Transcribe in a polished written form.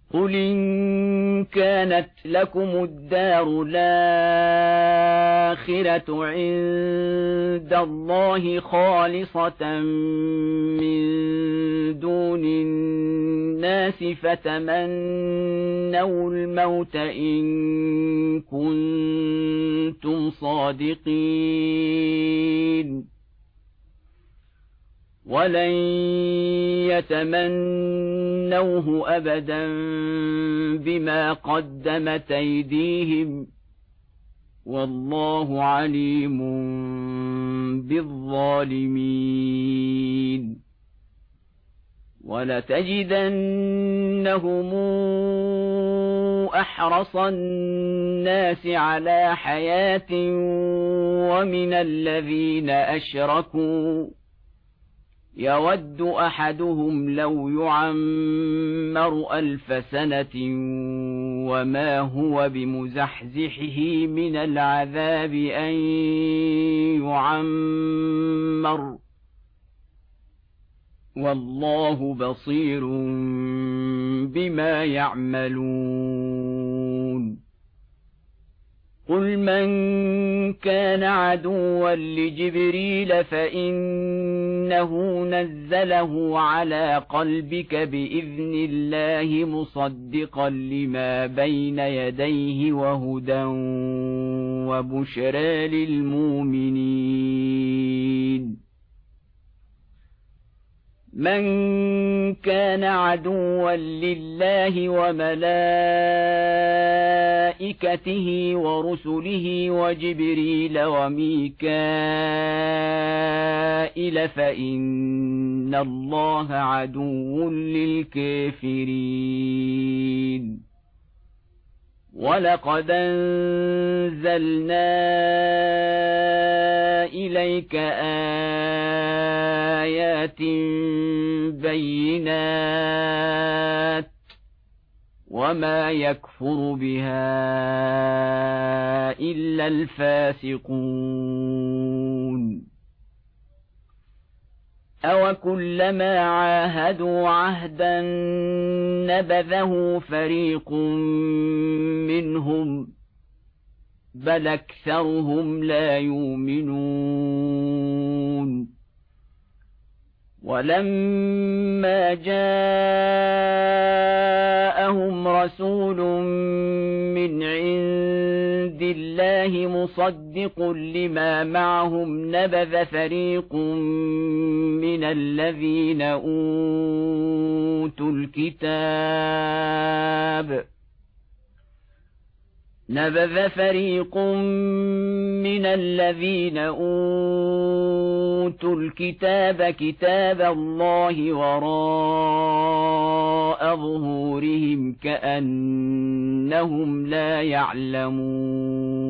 قل إن كانت لكم الدار الآخرة عند الله خالصة من دون الناس فتمنوا الموت إن كنتم صادقين ولن يتمنوه أبدا بما قدمت أيديهم والله عليم بالظالمين ولتجدنهم أحرص الناس على حياة ومن الذين أشركوا يود أحدهم لو يعمر 1000 سنة وما هو بمزحزحه من العذاب أن يعمر والله بصير بما يعملون قل من كان عدوا لجبريل فإنه نزله على قلبك بإذن الله مصدقا لما بين يديه وهدى وبشرى للمؤمنين من كان عدوا لله وملائكته ورسله وجبريل وميكائيل فإن الله عدو للكافرين ولقد أنزلنا إليك آيات بينات وما يكفر بها إلا الفاسقون أوكلما عاهدوا عهدا نبذه فريق منهم بل أكثرهم لا يؤمنون ولما جاءهم رسول من عند الله مصدق لما معهم نبذ فريق من الذين أوتوا الكتاب كتاب الله وراء ظهورهم كأنهم لا يعلمون